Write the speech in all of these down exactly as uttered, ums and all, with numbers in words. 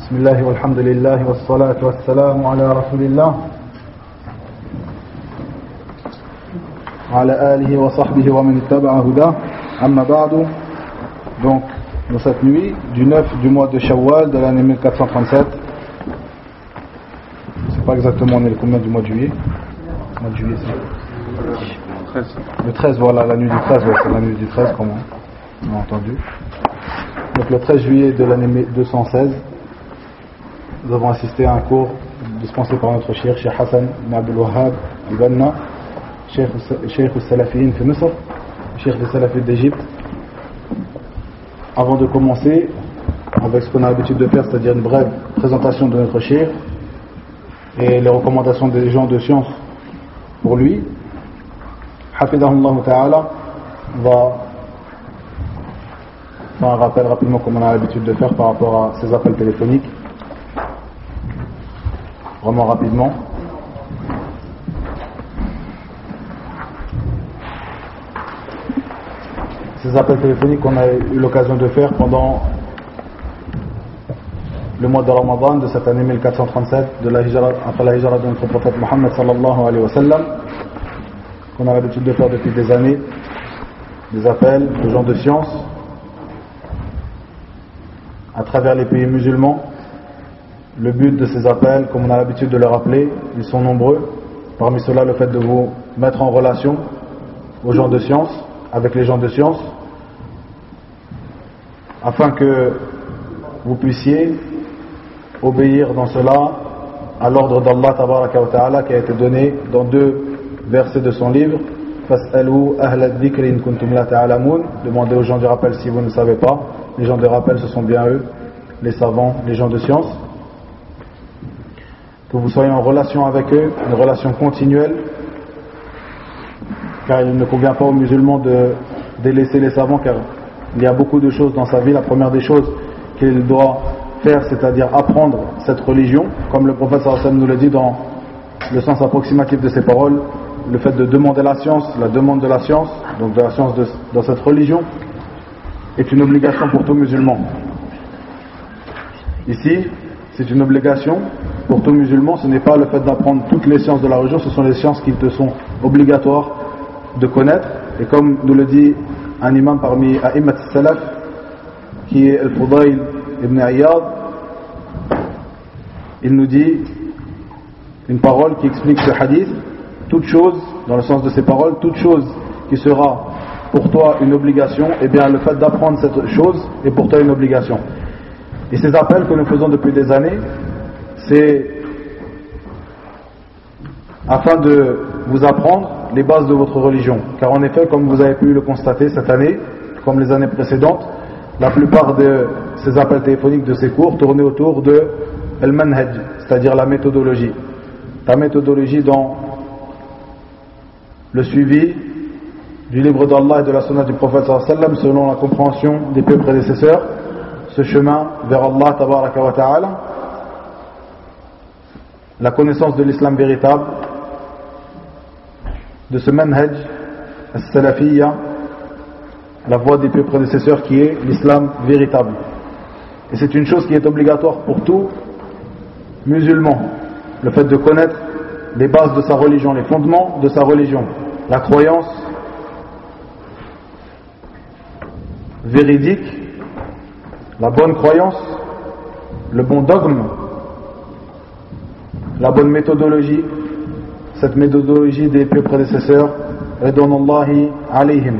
بسم الله والحمد لله والصلاة والسلام على رسول الله وعلى آله وصحبه ومن اتبع هداه أما بعد. Donc dans cette nuit du neuf du mois de Shawwal de l'année mille quatre cent trente-sept, c'est pas exactement on est le combien du mois de juillet, le mois de juillet c'est le treize, voilà, la nuit du treize, ouais, c'est la nuit du treize comme on a entendu. Donc le treize juillet de l'année deux cent seize, nous avons assisté à un cours dispensé par notre cheikh, Cheikh Hassan ibn Abdul Wahhab al-Banna, cheikh al-Salafiyin fi Misr, cheikh des Salafis d'Égypte. Avant de commencer avec ce qu'on a l'habitude de faire, c'est-à-dire une brève présentation de notre cheikh et les recommandations des gens de science pour lui, Hafidahullah Ta'ala va faire un rappel rapidement comme on a l'habitude de faire par rapport à ces appels téléphoniques, vraiment rapidement. Ces appels téléphoniques qu'on a eu l'occasion de faire pendant le mois de Ramadan de cette année mille quatre cent trente-sept, de la hijra, après la hijra de notre prophète Mohammed sallallahu alayhi wa sallam, qu'on a l'habitude de faire depuis des années, des appels de gens de science à travers les pays musulmans. Le but de ces appels, comme on a l'habitude de le rappeler, ils sont nombreux. Parmi cela, le fait de vous mettre en relation aux gens de science, avec les gens de science, afin que vous puissiez obéir dans cela à l'ordre d'Allah tabaraka wa ta'ala qui a été donné dans deux versets de son livre. Fas'alu ahla dhikri in kuntum la ta'lamun. Demandez aux gens du rappel si vous ne savez pas. Les gens de rappel, ce sont bien eux, les savants, les gens de science. Que vous soyez en relation avec eux, une relation continuelle, car il ne convient pas aux musulmans de délaisser les savants, car il y a beaucoup de choses dans sa vie. La première des choses qu'il doit faire, c'est-à-dire apprendre cette religion, comme le prophète sallallahu alayhi wa sallam nous le dit dans le sens approximatif de ses paroles, le fait de demander la science, la demande de la science, donc de la science de, dans cette religion, est une obligation pour tout musulman. Ici, c'est une obligation pour tout musulman. Ce n'est pas le fait d'apprendre toutes les sciences de la religion, ce sont les sciences qui te sont obligatoires de connaître. Et comme nous le dit un imam parmi A'immat al-Salaf, qui est Al-Fudayl ibn Iyad, il nous dit une parole qui explique ce hadith: toute chose, dans le sens de ces paroles, toute chose qui sera pour toi une obligation, et eh bien le fait d'apprendre cette chose est pour toi une obligation. Et ces appels que nous faisons depuis des années, c'est afin de vous apprendre les bases de votre religion. Car en effet, comme vous avez pu le constater cette année, comme les années précédentes, la plupart de ces appels téléphoniques, de ces cours, tournaient autour de al-manhaj, c'est-à-dire la méthodologie. La méthodologie dans le suivi du livre d'Allah et de la sunna du prophète sallallahu alayhi wa sallam selon la compréhension des peuples prédécesseurs, ce chemin vers Allah tabaraka wa ta'ala, la connaissance de l'islam véritable, de ce manhaj as-salafiyya, la voie des peuples prédécesseurs qui est l'islam véritable. Et c'est une chose qui est obligatoire pour tout musulman, le fait de connaître les bases de sa religion, les fondements de sa religion, la croyance véridique, la bonne croyance, le bon dogme, la bonne méthodologie, cette méthodologie des plus prédécesseurs, ridwanullahi alayhim.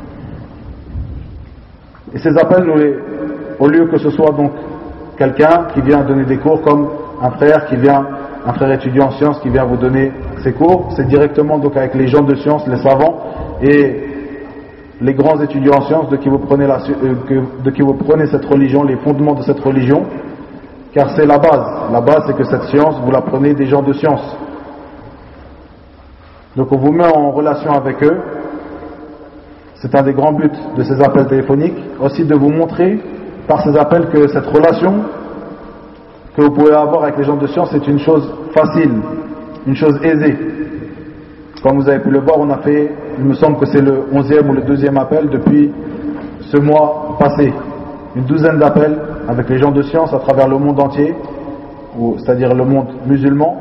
Et ces appels, nous les, au lieu que ce soit donc quelqu'un qui vient donner des cours, comme un frère qui vient, un frère étudiant en sciences qui vient vous donner ses cours, c'est directement donc avec les gens de science, les savants et les grands étudiants en sciences de qui vous prenez la, de qui vous prenez cette religion, les fondements de cette religion, car c'est la base. La base, c'est que cette science, vous la prenez des gens de science. Donc on vous met en relation avec eux. C'est un des grands buts de ces appels téléphoniques, aussi de vous montrer par ces appels que cette relation que vous pouvez avoir avec les gens de science est une chose facile, une chose aisée. Comme vous avez pu le voir, on a fait, il me semble que c'est le onzième ou le douzième appel depuis ce mois passé. une douzaine d'appels avec les gens de science à travers le monde entier, ou, c'est-à-dire le monde musulman,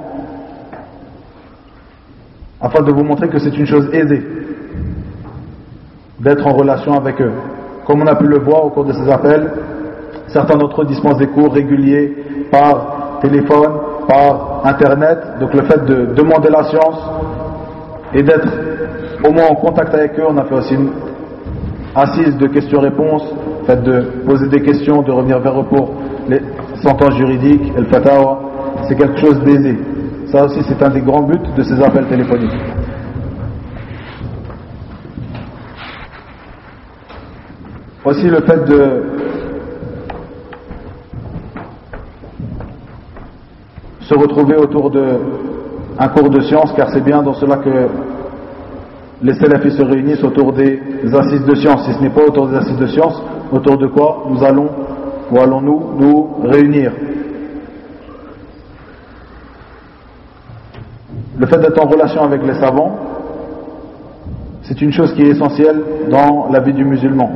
afin de vous montrer que c'est une chose aisée d'être en relation avec eux. Comme on a pu le voir au cours de ces appels, certains d'entre eux dispensent des cours réguliers par téléphone, par internet. Donc le fait de demander la science et d'être au moins en contact avec eux, on a fait aussi une assise de questions-réponses, le fait de poser des questions, de revenir vers eux pour les sentences juridiques, el fatawa, c'est quelque chose d'aisé. Ça aussi c'est un des grands buts de ces appels téléphoniques. Aussi le fait de se retrouver autour d'un cours de science, car c'est bien dans cela que les salafis se réunissent autour des assises de science. Si ce n'est pas autour des assises de science, autour de quoi nous allons ou allons-nous nous réunir? Le fait d'être en relation avec les savants, c'est une chose qui est essentielle dans la vie du musulman.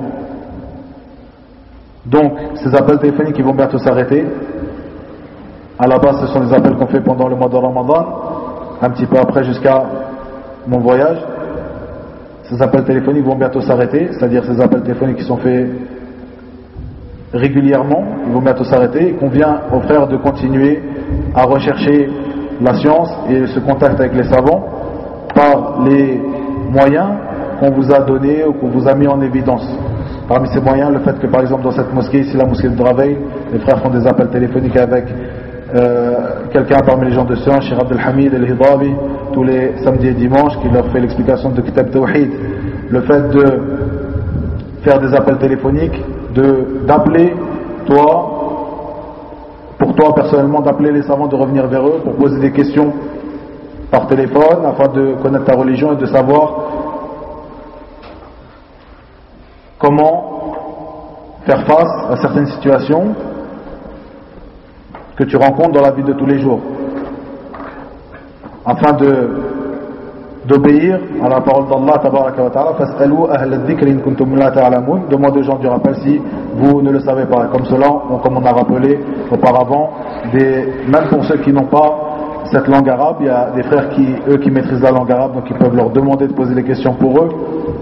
Donc, ces appels téléphoniques qui vont bientôt s'arrêter. À la base, ce sont des appels qu'on fait pendant le mois de Ramadan, un petit peu après jusqu'à mon voyage. Ces appels téléphoniques vont bientôt s'arrêter, c'est-à-dire ces appels téléphoniques qui sont faits régulièrement, ils vont bientôt s'arrêter, et qu'on vient aux frères de continuer à rechercher la science et ce contact avec les savants par les moyens qu'on vous a donnés ou qu'on vous a mis en évidence. Parmi ces moyens, le fait que par exemple dans cette mosquée, ici la mosquée de Draveil, les frères font des appels téléphoniques avec euh, quelqu'un parmi les gens de science, Cheikh Abdelhamid El-Hidabi, tous les samedis et dimanches, qui leur fait l'explication de Kitab Tawhid. Le fait de faire des appels téléphoniques, de, d'appeler toi, pour toi personnellement, d'appeler les savants, de revenir vers eux pour poser des questions par téléphone afin de connaître ta religion et de savoir comment faire face à certaines situations que tu rencontres dans la vie de tous les jours, afin de d'obéir à la parole d'Allah tabaraka wa ta'ala. Fas'alu ahla dhikri in kuntum la ta'lamun. Demandez aux gens du rappel si vous ne le savez pas. Comme cela, comme on a rappelé auparavant, des, même pour ceux qui n'ont pas cette langue arabe, il y a des frères qui, eux, qui maîtrisent la langue arabe, donc ils peuvent leur demander de poser des questions pour eux.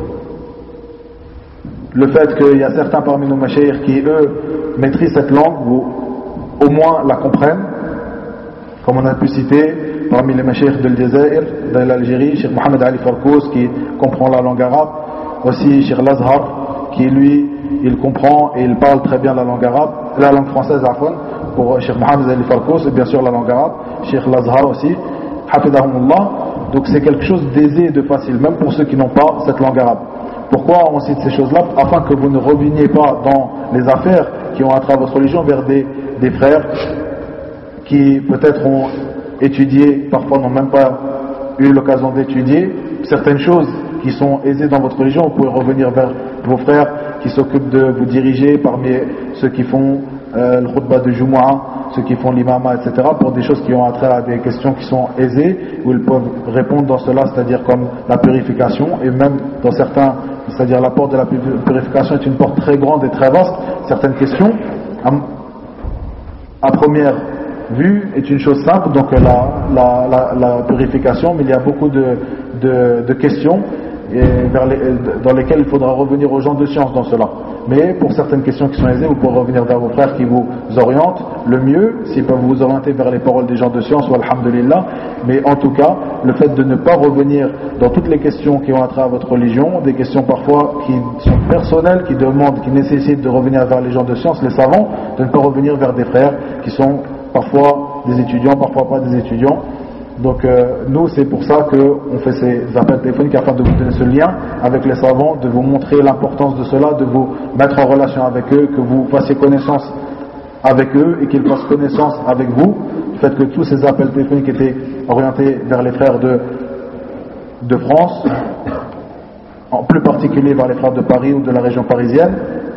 Le fait qu'il y a certains parmi nos mashayikh qui, eux, maîtrisent cette langue ou au moins la comprennent, comme on a pu citer parmi les mashayikh de l'Jazaïr, de l'Algérie, Cheikh Mohamed Ali Farkous qui comprend la langue arabe, aussi Cheikh Lazhar qui lui, il comprend et il parle très bien la langue arabe, la langue française afwan, pour Cheikh Mohamed Ali Farkous et bien sûr la langue arabe, Cheikh Lazhar aussi, hafidahumullah. Donc c'est quelque chose d'aisé et de facile, même pour ceux qui n'ont pas cette langue arabe. Pourquoi on cite ces choses-là? Afin que vous ne reveniez pas dans les affaires qui ont attrait à votre religion vers des, des frères qui peut-être ont étudié, parfois n'ont même pas eu l'occasion d'étudier certaines choses qui sont aisées dans votre religion. Vous pouvez revenir vers vos frères qui s'occupent de vous diriger, parmi ceux qui font euh, le khutbah de Jumu'ah, ceux qui font l'imama, et cetera, pour des choses qui ont attrait à des questions qui sont aisées, où ils peuvent répondre dans cela, c'est-à-dire comme la purification, et même dans certains, c'est-à-dire la porte de la purification est une porte très grande et très vaste. Certaines questions, à, à première vue, est une chose simple, donc la, la, la, la purification, mais il y a beaucoup de, de, de questions et vers les, dans lesquelles il faudra revenir aux gens de science dans cela. Mais pour certaines questions qui sont aisées, vous pourrez revenir vers vos frères qui vous orientent le mieux, s'ils peuvent vous orienter vers les paroles des gens de science, ou alhamdulillah. Mais en tout cas, le fait de ne pas revenir dans toutes les questions qui ont attrait à votre religion, des questions parfois qui sont personnelles, qui demandent, qui nécessitent de revenir vers les gens de science, les savants, de ne pas revenir vers des frères qui sont parfois des étudiants, parfois pas des étudiants. Donc euh, nous c'est pour ça qu'on fait ces appels téléphoniques, afin de vous donner ce lien avec les savants, de vous montrer l'importance de cela, de vous mettre en relation avec eux, que vous fassiez connaissance avec eux et qu'ils fassent connaissance avec vous. Le fait que tous ces appels téléphoniques étaient orientés vers les frères de, de France, en plus particulier vers les frères de Paris ou de la région parisienne.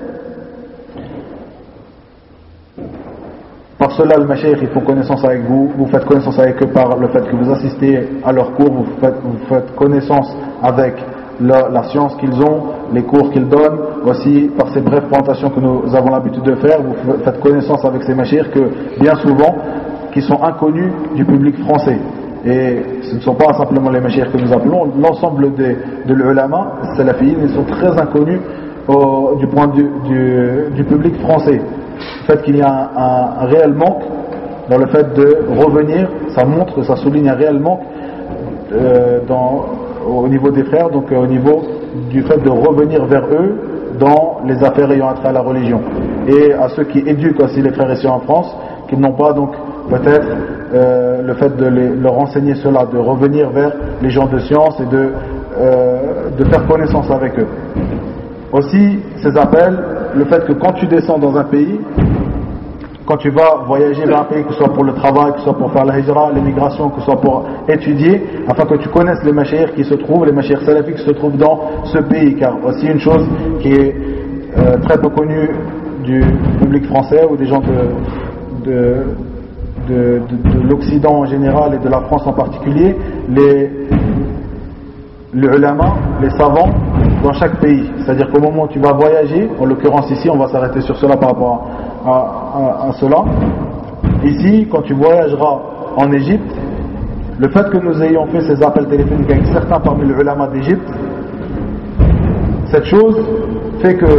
Par cela, le mashayikh, ils font connaissance avec vous, vous faites connaissance avec eux par le fait que vous assistez à leurs cours, vous faites, vous faites connaissance avec la, la science qu'ils ont, les cours qu'ils donnent. Voici par ces brèves présentations que nous avons l'habitude de faire, vous faites connaissance avec ces mashayikh que bien souvent, qui sont inconnus du public français. Et ce ne sont pas simplement les mashayikh que nous appelons, l'ensemble des, de l'ulama, les salafiyin, ils sont très inconnus au, du point de vue du, du public français. Le fait qu'il y a un, un, un réel manque dans le fait de revenir, ça montre, ça souligne un réel manque euh, dans, au niveau des frères, donc euh, au niveau du fait de revenir vers eux dans les affaires ayant trait à la religion. Et à ceux qui éduquent aussi les frères ici en France, qui n'ont pas donc peut-être euh, le fait de les, leur enseigner cela, de revenir vers les gens de science et de, euh, de faire connaissance avec eux. Aussi, ces appels, le fait que quand tu descends dans un pays, quand tu vas voyager vers un pays, que ce soit pour le travail, que ce soit pour faire la hijra, l'émigration, que ce soit pour étudier, afin que tu connaisses les mashayikh qui se trouvent, les mashayikh salafis qui se trouvent dans ce pays, car aussi une chose qui est euh, très peu connue du public français ou des gens de, de, de, de, de l'Occident en général et de la France en particulier, les, les ulama, les savants dans chaque pays. C'est-à-dire qu'au moment où tu vas voyager, en l'occurrence ici, on va s'arrêter sur cela par rapport à, à, à, à cela. Ici, quand tu voyageras en Égypte, le fait que nous ayons fait ces appels téléphoniques avec certains parmi les ulama d'Égypte, cette chose fait que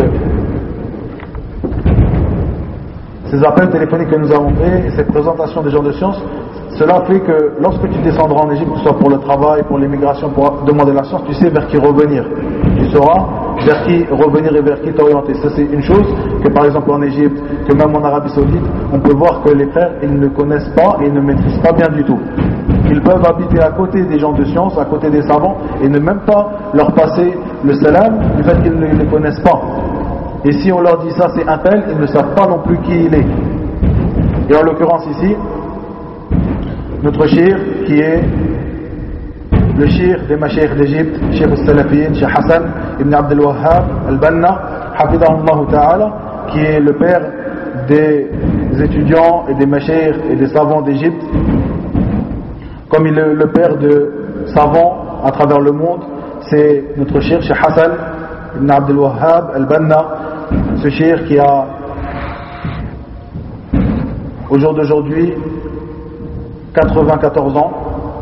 ces appels téléphoniques que nous avons faits et cette présentation des gens de science, cela fait que lorsque tu descendras en Égypte, que ce soit pour le travail, pour l'immigration, pour demander la science, tu sais vers qui revenir. Tu sauras vers qui revenir et vers qui t'orienter. Ça, c'est une chose que par exemple en Égypte, que même en Arabie Saoudite, on peut voir que les frères, ils ne connaissent pas et ils ne maîtrisent pas bien du tout. Ils peuvent habiter à côté des gens de science, à côté des savants, et ne même pas leur passer le salam du fait qu'ils ne les connaissent pas. Et si on leur dit ça, c'est un tel, ils ne savent pas non plus qui il est. Et en l'occurrence ici, notre shir qui est le shir des mashayikh d'Égypte, Cheikh al-Salafiyin, Cheikh Hassan ibn Abdel Wahhab al-Banna, hafidahullah ta'ala, qui est le père des étudiants et des mashayikh et des savants d'Égypte, comme il est le père de savants à travers le monde, c'est notre shir, Cheikh Hassan ibn Abdel Wahhab al-Banna, ce shir qui a au jour d'aujourd'hui quatre-vingt-quatorze ans,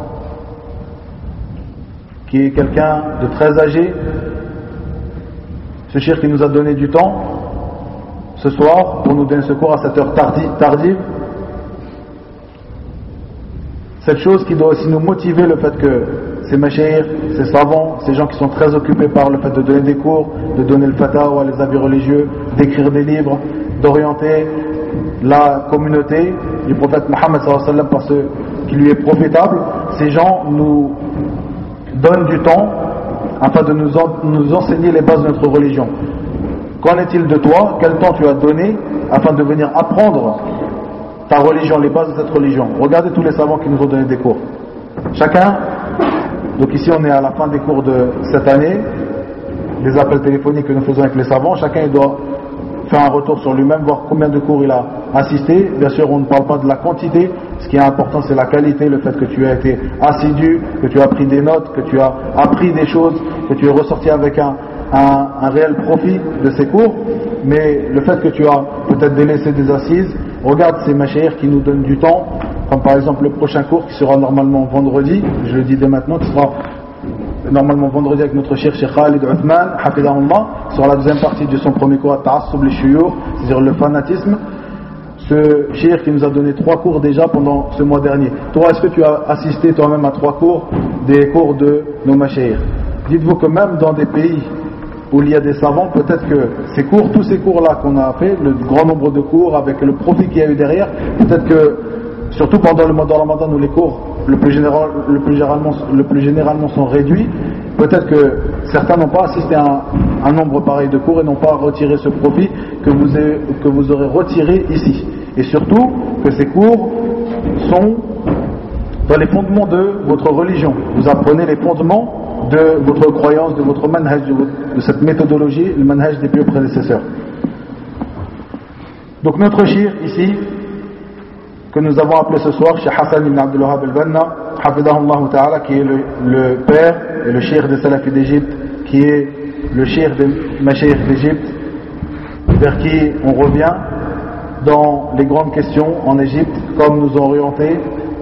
qui est quelqu'un de très âgé, ce shir qui nous a donné du temps ce soir pour nous donner secours à cette heure tardive. Cette chose qui doit aussi nous motiver, le fait que ces mashayikh, ces savants, ces gens qui sont très occupés par le fait de donner des cours, de donner le fatawa, les avis religieux, d'écrire des livres, d'orienter la communauté du prophète Mohammed sallallahu alayhi wa sallam par ce qui lui est profitable, ces gens nous donnent du temps afin de nous, en, nous enseigner les bases de notre religion. Qu'en est-il de toi? Quel temps tu as donné afin de venir apprendre ta religion, les bases de cette religion? Regardez tous les savants qui nous ont donné des cours. Chacun, donc ici on est à la fin des cours de cette année, des appels téléphoniques que nous faisons avec les savants, chacun il doit faire un retour sur lui-même, voir combien de cours il a assisté. Bien sûr, on ne parle pas de la quantité, ce qui est important c'est la qualité, le fait que tu as été assidu, que tu as pris des notes, que tu as appris des choses, que tu es ressorti avec un, un, un réel profit de ces cours. Mais le fait que tu as peut-être délaissé des assises, regarde ces mashayikh qui nous donnent du temps, comme par exemple le prochain cours qui sera normalement vendredi, je le dis dès maintenant, qui sera normalement vendredi avec notre cher Cheikh Khalid Uthman, hafidahullah, sur la deuxième partie de son premier cours, Ta'assub li-Shuyukh, c'est-à-dire le fanatisme. Ce cheikh qui nous a donné trois cours déjà pendant ce mois dernier. Toi, est-ce que tu as assisté toi-même à trois cours des cours de nos mashayikh? Dites-vous que même dans des pays où il y a des savants, peut-être que ces cours, tous ces cours-là qu'on a fait, le grand nombre de cours avec le profit qu'il y a eu derrière, peut-être que, surtout pendant le mois de Ramadan où les cours le plus, général, le, plus généralement, le plus généralement sont réduits, peut-être que certains n'ont pas assisté à un, un nombre pareil de cours et n'ont pas retiré ce profit que vous, avez, que vous aurez retiré ici. Et surtout que ces cours sont dans les fondements de votre religion. Vous apprenez les fondements de votre croyance, de votre manhaj, de cette méthodologie, le manhaj des pieux prédécesseurs. Donc notre shir ici, que nous avons appelé ce soir Cheikh Hassan ibn Abdul Wahhab al-Banna, hafidahullah ta'ala, qui est le, le père et le shir des salafis d'Égypte, qui est le cheikh de Mashaykh d'Égypte, vers qui on revient dans les grandes questions en Égypte, comme nous ont orienté,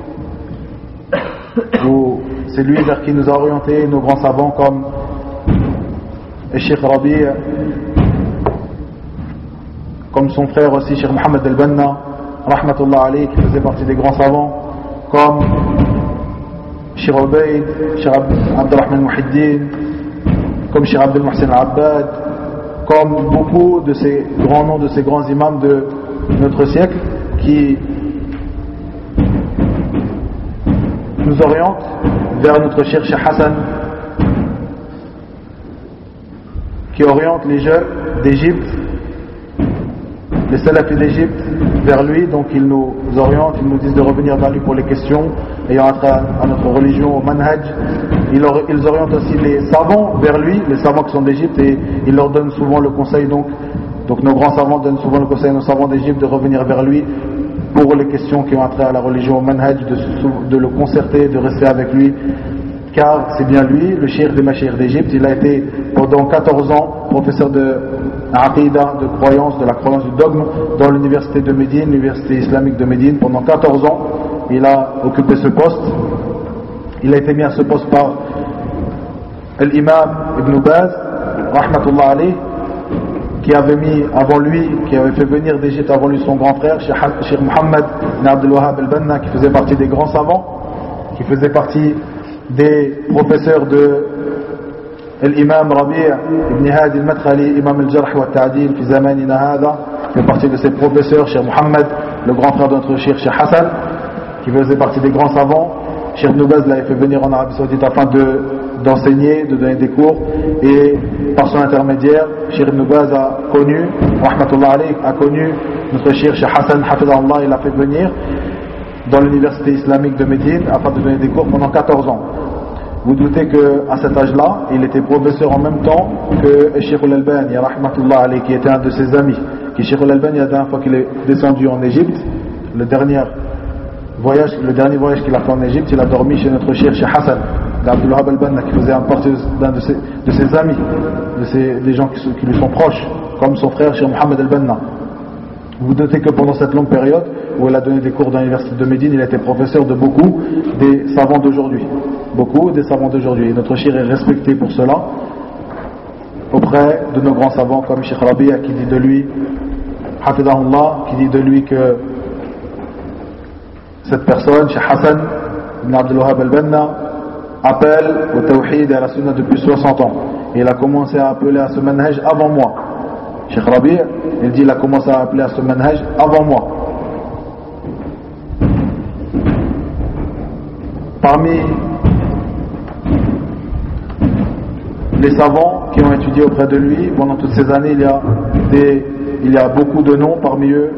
ou c'est lui vers qui nous a orienté nos grands savants comme le cheikh Rabi', comme son frère aussi, cheikh Mohammed al-Banna, rahmatullah alayhi, qui faisait partie des grands savants, comme cheikh Ubayd, cheikh Abdurrahman Muhiddin, comme cheikh Abdel Mohsen al-Abbad, comme beaucoup de ces grands noms, de ces grands imams de notre siècle, qui nous orientent vers notre cher Cheikh Hassan, qui oriente les jeunes d'Égypte, les salafis d'Égypte, vers lui. Donc ils nous orientent, ils nous disent de revenir vers lui pour les questions ayant trait à notre religion, au manhaj. Ils orientent aussi les savants vers lui, les savants qui sont d'Égypte, et ils leur donnent souvent le conseil. Donc, donc nos grands savants donnent souvent le conseil à nos savants d'Égypte de revenir vers lui pour les questions qui ont trait à la religion, au manhaj, de, de le concerter, de rester avec lui, car c'est bien lui, le cheikh des Mashaykh d'Égypte. Il a été pendant quatorze ans professeur de Aqidah, de croyance, de la croyance du dogme, dans l'université de Médine, l'université islamique de Médine. Pendant quatorze ans, il a occupé ce poste. Il a été mis à ce poste par l'imam Ibn Baz, rahmatullah alayh, qui avait mis avant lui, qui avait fait venir d'Égypte avant lui son grand frère, Cheikh Mohammed ibn Abdul Wahhab al-Banna, qui faisait partie des grands savants, qui faisait partie des professeurs de l'imam Rabi' ibn Hadi al-Madkhali, imam al-Jarh wa al-Ta'dil fi zamanina hadha, qui fait partie de ses professeurs, Cheikh Mohammed, le grand frère de notre Cheikh, Cheikh Hassan, qui faisait partie des grands savants. Cheikh Ibn Baz l'avait fait venir en Arabie Saoudite afin de, d'enseigner, de donner des cours, et par son intermédiaire, Cheikh Ibn Baz a connu, rahmatullah alayh, a connu notre Cheikh, Cheikh Hassan, hafidahullah, il l'a fait venir dans l'université islamique de Médine afin de donner des cours pendant quatorze ans. Vous doutez qu'à cet âge-là, il était professeur en même temps que Cheikh al-Albani, rahmatullah alayh, qui était un de ses amis. Qui Cheikh al-Albani, la dernière fois qu'il est descendu en Égypte, le dernier voyage, le dernier voyage qu'il a fait en Égypte, il a dormi chez notre Cheikh, Cheikh Hassan d'Abdul Wahhab al-Banna, qui faisait partie d'un de ses, de ses amis, de ses, des gens qui, qui lui sont proches, comme son frère Cheikh Mohammed al-Banna. Vous notez que pendant cette longue période où il a donné des cours dans l'université de Médine, il a été professeur de beaucoup des savants d'aujourd'hui. Beaucoup des savants d'aujourd'hui. Et notre Cheikh est respecté pour cela auprès de nos grands savants comme Cheikh Rabi', qui dit de lui, hafidahullah, qui dit de lui que cette personne, Cheikh Hassan ibn Abdul Wahhab al-Banna, appelle au tawhid et à la sunna depuis soixante ans. Et il a commencé à appeler à ce manhaj avant moi. Cheikh Rabi', il dit il a commencé à appeler à ce manhaj avant moi. Parmi les savants qui ont étudié auprès de lui pendant toutes ces années, il y a, des, il y a beaucoup de noms, parmi eux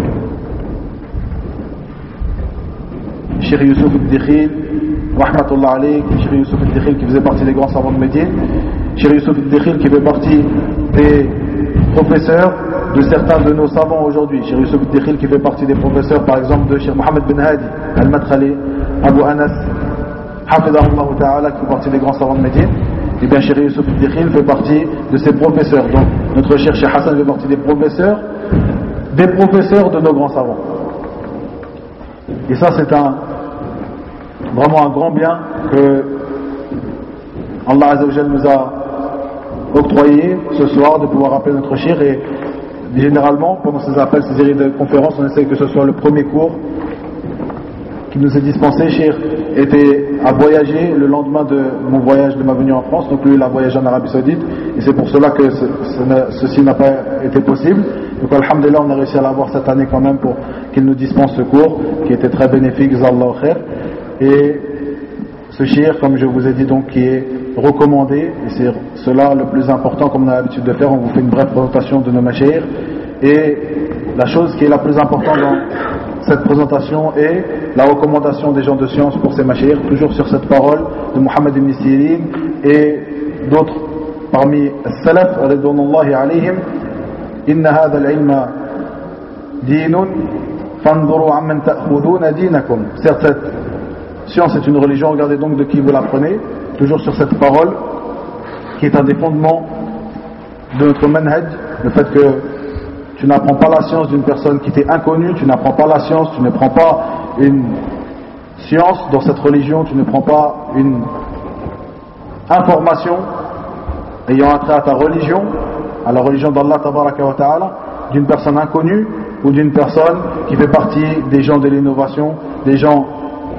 Cheikh Youssouf al-Dikhil, rahmatullah alayh, Cheikh Youssouf al-Dikhil qui faisait partie des grands savants de Médine, Cheikh Youssouf al-Dikhil qui fait partie des professeurs de certains de nos savants aujourd'hui, Cheikh Youssouf al-Dikhil qui fait partie des professeurs par exemple de Cheikh Mohammed bin Hadi al-Madkhali, Abu Anas, hafidahullah ta'ala, qui fait partie des grands savants de Médine. Et bien Cheikh Youssouf al-Dikhil fait partie de ses professeurs. Donc notre Cheikh Cheikh Hassan fait partie des professeurs, des professeurs de nos grands savants. Et ça c'est un vraiment un grand bien que Allah Azza wa Jal nous a octroyé ce soir de pouvoir appeler notre Cheikh. Et généralement pendant ces appels, ces séries de conférences, on essaie que ce soit le premier cours qui nous est dispensé. Cheikh était à voyager le lendemain de mon voyage, de ma venue en France, donc lui il a voyagé en Arabie Saoudite, et c'est pour cela que ce, ce, ceci n'a pas été possible. Donc alhamdulillah, on a réussi à l'avoir cette année quand même pour qu'il nous dispense ce cours qui était très bénéfique, Zallah khair. Et ce cheikh, comme je vous ai dit, donc qui est recommandé, et c'est cela le plus important, comme on a l'habitude de faire, on vous fait une brève présentation de nos mashaykh. Et la chose qui est la plus importante dans cette présentation est la recommandation des gens de science pour ces mashaykh, toujours sur cette parole de Muhammad ibn Sirin et d'autres parmi as-salaf ridwanullahi alayhim. Inna hadha al-ilma dinun fanzuru amman ta'khuduna dinakum. Certes, cette science est une religion, regardez donc de qui vous l'apprenez. Toujours sur cette parole qui est un des fondements de notre manhaj, le fait que tu n'apprends pas la science d'une personne qui t'est inconnue, tu n'apprends pas la science, tu ne prends pas une science dans cette religion, tu ne prends pas une information ayant attrait à ta religion, à la religion d'Allah tabaraka wa ta'ala, d'une personne inconnue ou d'une personne qui fait partie des gens de l'innovation, des gens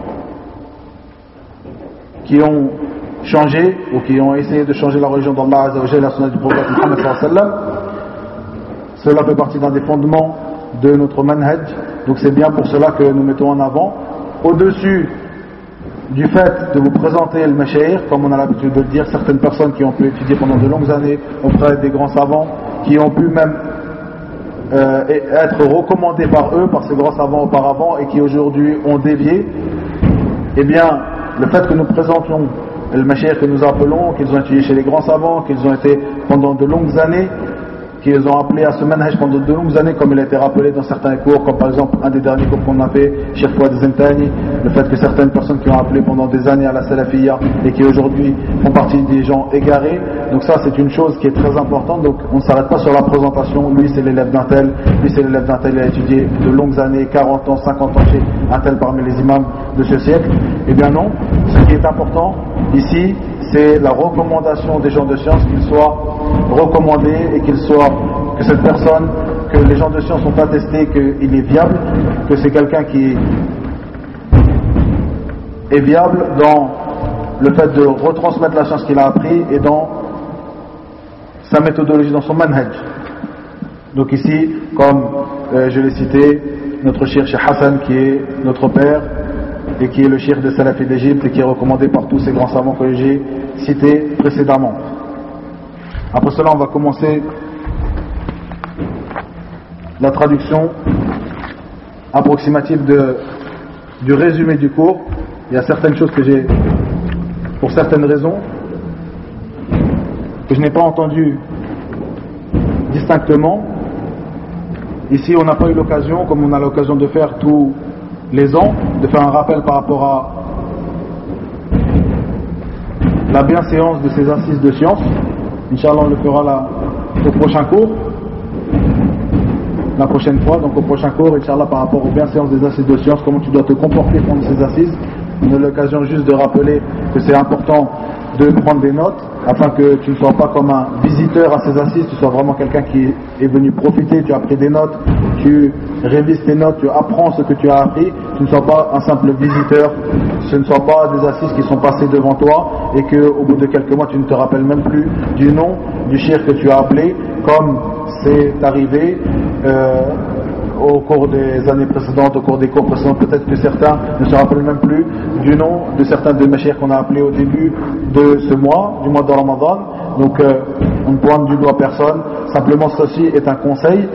qui ont changé ou qui ont essayé de changer la religion d'Allah azza wa jalla et la sunna du prophète Muhammad sallallahu alayhi wa sallam. Cela fait partie d'un des fondements de notre manhaj, donc c'est bien pour cela que nous mettons en avant, au-dessus du fait de vous présenter le mashayikh, comme on a l'habitude de le dire, certaines personnes qui ont pu étudier pendant de longues années auprès des grands savants, qui ont pu même euh, être recommandés par eux, par ces grands savants auparavant, et qui aujourd'hui ont dévié, eh bien, le fait que nous présentions le mashayikh que nous appelons, qu'ils ont étudié chez les grands savants, qu'ils ont été pendant de longues années, qu'ils ont appelé à ce manhaj pendant de longues années, comme il a été rappelé dans certains cours, comme par exemple un des derniers cours qu'on a fait, Cheikh Fouad Zentani, le fait que certaines personnes qui ont appelé pendant des années à la salafiyya et qui aujourd'hui font partie des gens égarés, donc ça c'est une chose qui est très importante, donc on ne s'arrête pas sur la présentation, lui c'est l'élève d'un tel, lui c'est l'élève d'un tel, il a étudié de longues années, quarante ans, cinquante ans chez un tel parmi les imams de ce siècle, eh bien non, ce qui est important ici, c'est la recommandation des gens de science, qu'ils soient recommandés et qu'ils soient, que cette personne, que les gens de science ont attesté qu'il est viable, que c'est quelqu'un qui est viable dans le fait de retransmettre la science qu'il a appris et dans sa méthodologie, dans son manhaj. Donc ici, comme euh, je l'ai cité, notre cheikh Cheikh Hassan qui est notre père, et qui est le cheikh des Salafis d'Égypte et qui est recommandé par tous ces grands savants que j'ai cités précédemment. Après cela, on va commencer la traduction approximative de, du résumé du cours. Il y a certaines choses que j'ai, pour certaines raisons, que je n'ai pas entendues distinctement. Ici, on n'a pas eu l'occasion, comme on a l'occasion de faire tous les ans, de faire un rappel par rapport à la bienséance de ces assises de science. Inch'Allah, on le fera là, au prochain cours, la prochaine fois, donc au prochain cours, Inch'Allah, par rapport aux bienséances des assises de science, comment tu dois te comporter pendant ces assises. On a l'occasion juste de rappeler que c'est important de prendre des notes, afin que tu ne sois pas comme un visiteur à ces assises, tu sois vraiment quelqu'un qui est venu profiter, tu as pris des notes, tu révises tes notes, tu apprends ce que tu as appris, tu ne sois pas un simple visiteur, ce ne soient pas des assises qui sont passées devant toi et qu'au bout de quelques mois tu ne te rappelles même plus du nom du cheikh que tu as appelé, comme c'est arrivé euh, au cours des années précédentes, au cours des cours précédents. Peut-être que certains ne se rappellent même plus du nom de certains de mes cheikhs qu'on a appelés au début de ce mois, du mois de Ramadan. Donc euh, on ne pointe du doigt personne, simplement ceci est un conseil.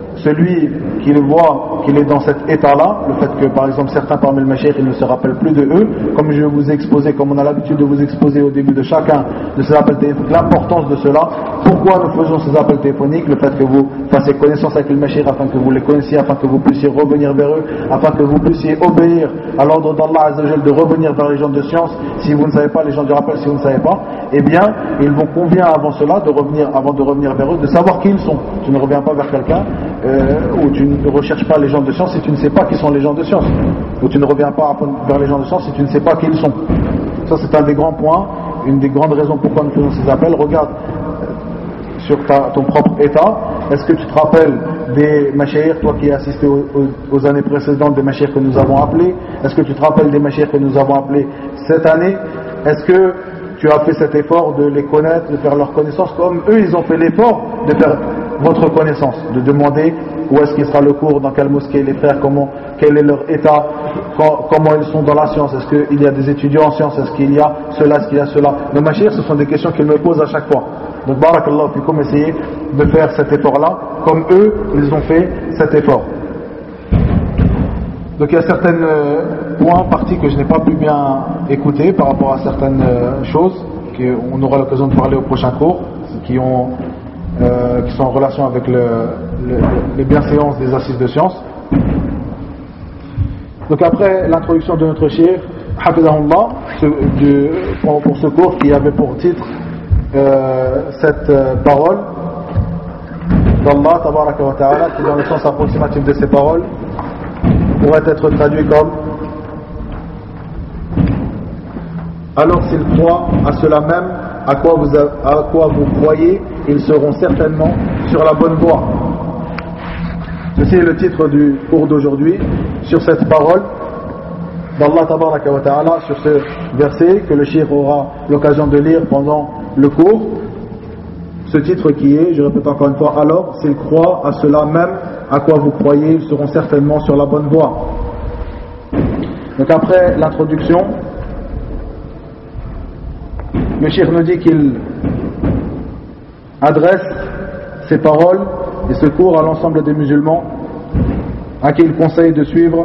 Celui qui le voit, qu'il est dans cet état-là, le fait que par exemple certains parmi les mashayikh, ils ne se rappellent plus de eux, comme je vous ai exposé, comme on a l'habitude de vous exposer au début de chacun de ces appels téléphoniques, l'importance de cela, pourquoi nous faisons ces appels téléphoniques, le fait que vous fassiez connaissance avec le mashayikh afin que vous les connaissiez, afin que vous puissiez revenir vers eux, afin que vous puissiez obéir à l'ordre d'Allah Azza wa Jal de revenir vers les gens de science. Si vous ne savez pas, les gens du rappel, si vous ne savez pas, eh bien, il vous convient avant cela de revenir, avant de revenir vers eux, de savoir qui ils sont. Tu ne reviens pas vers quelqu'un Euh, où tu ne recherches pas les gens de science si tu ne sais pas qui sont les gens de science, où tu ne reviens pas vers les gens de science si tu ne sais pas qui ils sont. Ça c'est un des grands points, une des grandes raisons pourquoi nous faisons ces appels. Regarde euh, sur ta, ton propre état, est-ce que tu te rappelles des mashayikh, toi qui as assisté aux, aux, aux années précédentes, des mashayikh que nous avons appelés? Est-ce que tu te rappelles des mashayikh que nous avons appelés cette année? Est-ce que tu as fait cet effort de les connaître, de faire leur connaissance, comme eux ils ont fait l'effort de faire votre connaissance, de demander où est-ce qu'il sera le cours, dans quelle mosquée les frères, comment, quel est leur état, quand, comment ils sont dans la science, est-ce qu'il y a des étudiants en science, est-ce qu'il y a cela, est-ce qu'il y a cela. Le mashayikh, ce sont des questions qu'ils me posent à chaque fois. Donc barakallahu fikum, essayez de faire cet effort-là, comme eux, ils ont fait cet effort. Donc il y a certains euh, points, parties que je n'ai pas pu bien écouter par rapport à certaines euh, choses, qu'on aura l'occasion de parler au prochain cours, qui ont Euh, qui sont en relation avec le, le, les bienséances des assises de science. Donc après l'introduction de notre cheikh, Hafizahullah, pour, pour ce cours qui avait pour titre euh, cette euh, parole d'Allah tabaraka wa ta'ala, qui dans le sens approximatif de ces paroles pourrait être traduit comme: alors s'ils croient à cela même à quoi vous, a, à quoi vous croyez, ils seront certainement sur la bonne voie. Ceci est le titre du cours d'aujourd'hui, sur cette parole d'Allah tabaraka wa ta'ala, sur ce verset que le cheikh aura l'occasion de lire pendant le cours. Ce titre qui est, je répète encore une fois, alors s'ils croient à cela même à quoi vous croyez, ils seront certainement sur la bonne voie. Donc après l'introduction, le cheikh nous dit qu'il adresse ces paroles et ce cours à l'ensemble des musulmans, à qui il conseille de suivre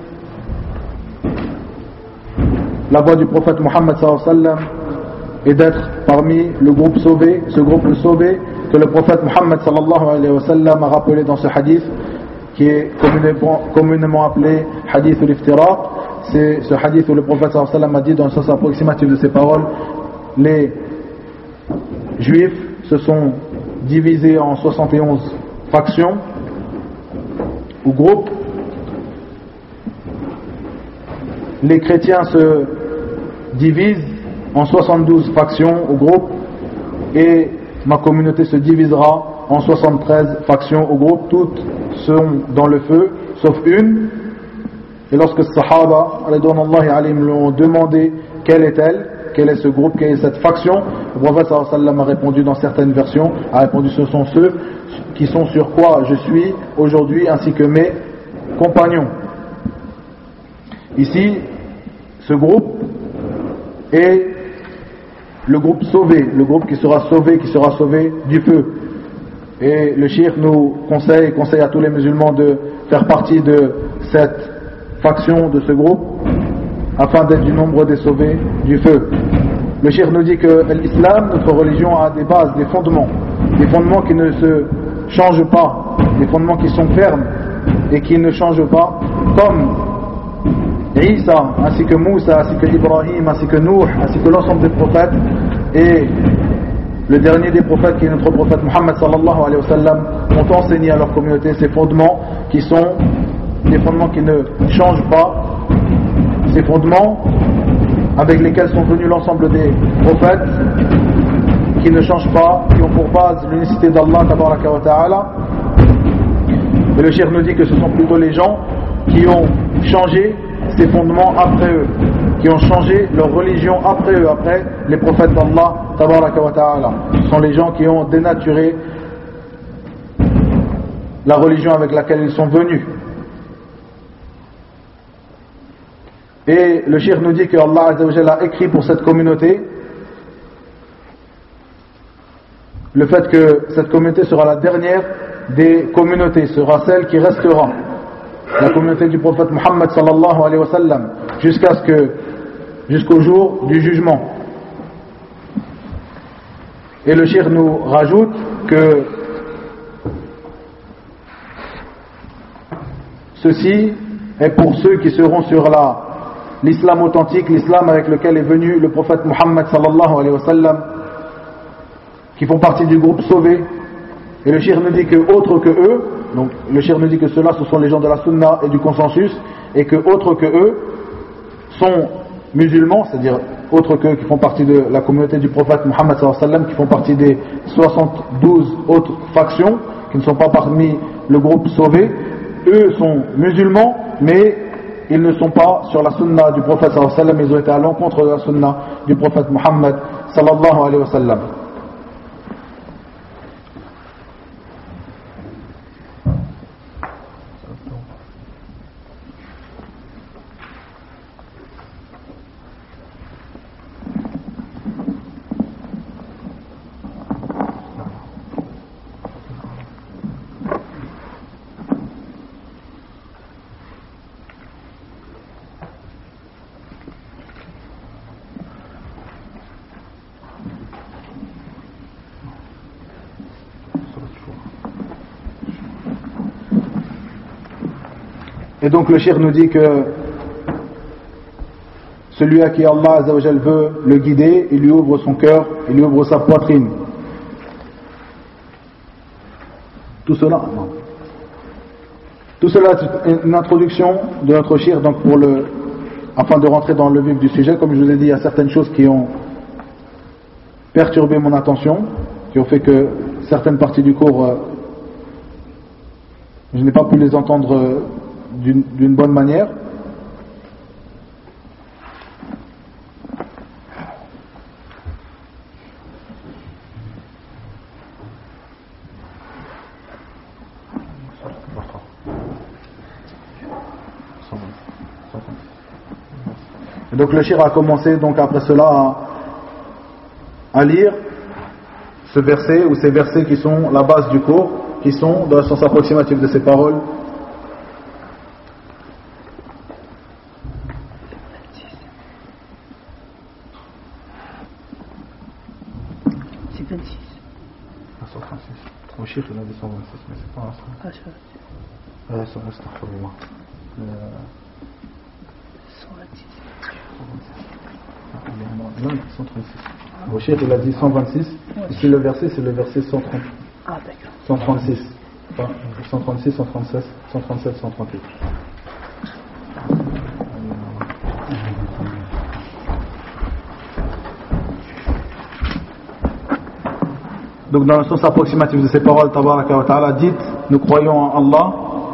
la voie du prophète Mohammed sallallahu alayhi wa sallam et d'être parmi le groupe sauvé, ce groupe le sauvé que le prophète Mohammed sallallahu alayhi wa sallam a rappelé dans ce hadith qui est communément, communément appelé hadith al-iftiraq. C'est ce hadith où le prophète sallallahu alayhi wa sallam a dit dans le sens approximatif de ses paroles: les juifs se sont divisés en soixante et onze factions ou groupes, les chrétiens se divisent en soixante-douze factions ou groupes, et ma communauté se divisera en soixante-treize factions ou groupes. Toutes sont dans le feu sauf une. Et lorsque les Sahaba radhiyallahu anhum lui ont demandé quelle est-elle, quel est ce groupe, quelle est cette faction, le prophète sallallahu alayhi wa sallam a répondu dans certaines versions, a répondu: ce sont ceux qui sont sur quoi je suis aujourd'hui ainsi que mes compagnons. Ici, ce groupe est le groupe sauvé, le groupe qui sera sauvé, qui sera sauvé du feu. Et le cheikh nous conseille, conseille à tous les musulmans de faire partie de cette faction, de ce groupe, afin d'être du nombre des sauvés du feu. Le cheikh nous dit que l'islam, notre religion, a des bases, des fondements, des fondements qui ne se changent pas, des fondements qui sont fermes et qui ne changent pas, comme Isa, ainsi que Moussa, ainsi que Ibrahim, ainsi que Nuh, ainsi que l'ensemble des prophètes, et le dernier des prophètes qui est notre prophète Mohammed sallallahu alayhi wa sallam, ont enseigné à leur communauté ces fondements qui sont des fondements qui ne changent pas, ces fondements avec lesquels sont venus l'ensemble des prophètes, qui ne changent pas, qui ont pour base l'unicité d'Allah tabaraka wa ta'ala. Et le cheikh nous dit que ce sont plutôt les gens qui ont changé ces fondements après eux, qui ont changé leur religion après eux, après les prophètes d'Allah tabaraka wa ta'ala. Ce sont les gens qui ont dénaturé la religion avec laquelle ils sont venus. Et le cheikh nous dit que Allah Azza wa Jalla a écrit pour cette communauté le fait que cette communauté sera la dernière des communautés, sera celle qui restera, la communauté du prophète Mohammed sallallahu alayhi wa sallam, jusqu'à ce que, jusqu'au jour du jugement. Et le cheikh nous rajoute que ceci est pour ceux qui seront sur la l'islam authentique, l'islam avec lequel est venu le prophète Mohammed sallallahu alayhi wa sallam, qui font partie du groupe sauvé. Et le cheikh nous dit que autres que eux, donc le cheikh nous dit que ceux-là ce sont les gens de la sunna et du consensus, et que autres que eux sont musulmans, c'est-à-dire autres qu'eux qui font partie de la communauté du prophète Mohammed sallallahu alayhi wa sallam, qui font partie des soixante-douze autres factions, qui ne sont pas parmi le groupe sauvé. Eux sont musulmans, mais ils ne sont pas sur la sunna du prophète sallallahu alayhi wa sallam, ils ont été à l'encontre de la sunna du prophète Mohammed sallallahu alayhi wa sallam. Et donc le cheikh nous dit que celui à qui Allah Azza wa Jal veut le guider, il lui ouvre son cœur, il lui ouvre sa poitrine. Tout cela, non. Tout cela est une introduction de notre shir, donc pour le, afin de rentrer dans le vif du sujet. Comme je vous ai dit, il y a certaines choses qui ont perturbé mon attention, qui ont fait que certaines parties du cours, euh, je n'ai pas pu les entendre euh, d'une, d'une bonne manière. Et donc le shir a commencé donc après cela à, à lire ce verset ou ces versets qui sont la base du cours, qui sont dans le sens approximatif de ces paroles. C'est vingt-six. cent trente-six. Au shir il a dit cent vingt-six, mais c'est pas un cent. Ah, ça Ouais, ça reste un peu loin. cent vingt-six. Non, cent trente-six. Au shir il a dit cent vingt-six. Ici le verset c'est le verset cent trente. Ah, d'accord. cent trente-six. Enfin, cent trente-six, cent trente-sept, cent trente-sept, cent trente-huit. Donc dans le sens approximatif de ces paroles, Tabaraka wa Ta'ala, dites, nous croyons en Allah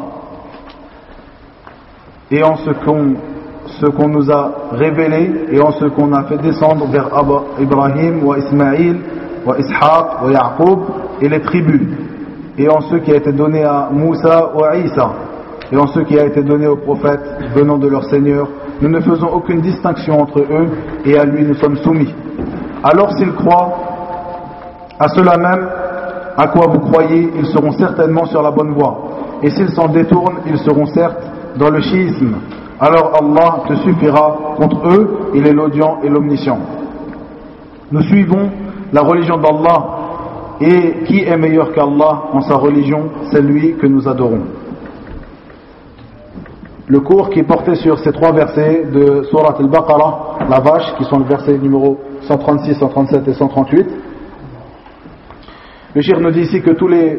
et en ce qu'on, ce qu'on nous a révélé et en ce qu'on a fait descendre vers Ibrahim, wa Ismaïl, wa Ishaq, wa Yaqub et les tribus, et en ce qui a été donné à Moussa ou Isa, et en ce qui a été donné aux prophètes venant de leur Seigneur. Nous ne faisons aucune distinction entre eux et à lui nous sommes soumis. Alors s'ils croient à cela même à quoi vous croyez, ils seront certainement sur la bonne voie, et s'ils s'en détournent, ils seront certes dans le chiisme. Alors Allah te suffira contre eux, il est l'audient et l'omniscient. Nous suivons la religion d'Allah, et qui est meilleur qu'Allah en sa religion, c'est lui que nous adorons. Le cours qui portait sur ces trois versets de Surat al-Baqarah, la vache, qui sont le verset numéro cent trente-six, cent trente-sept et cent trente-huit. Le shir nous dit ici que tous les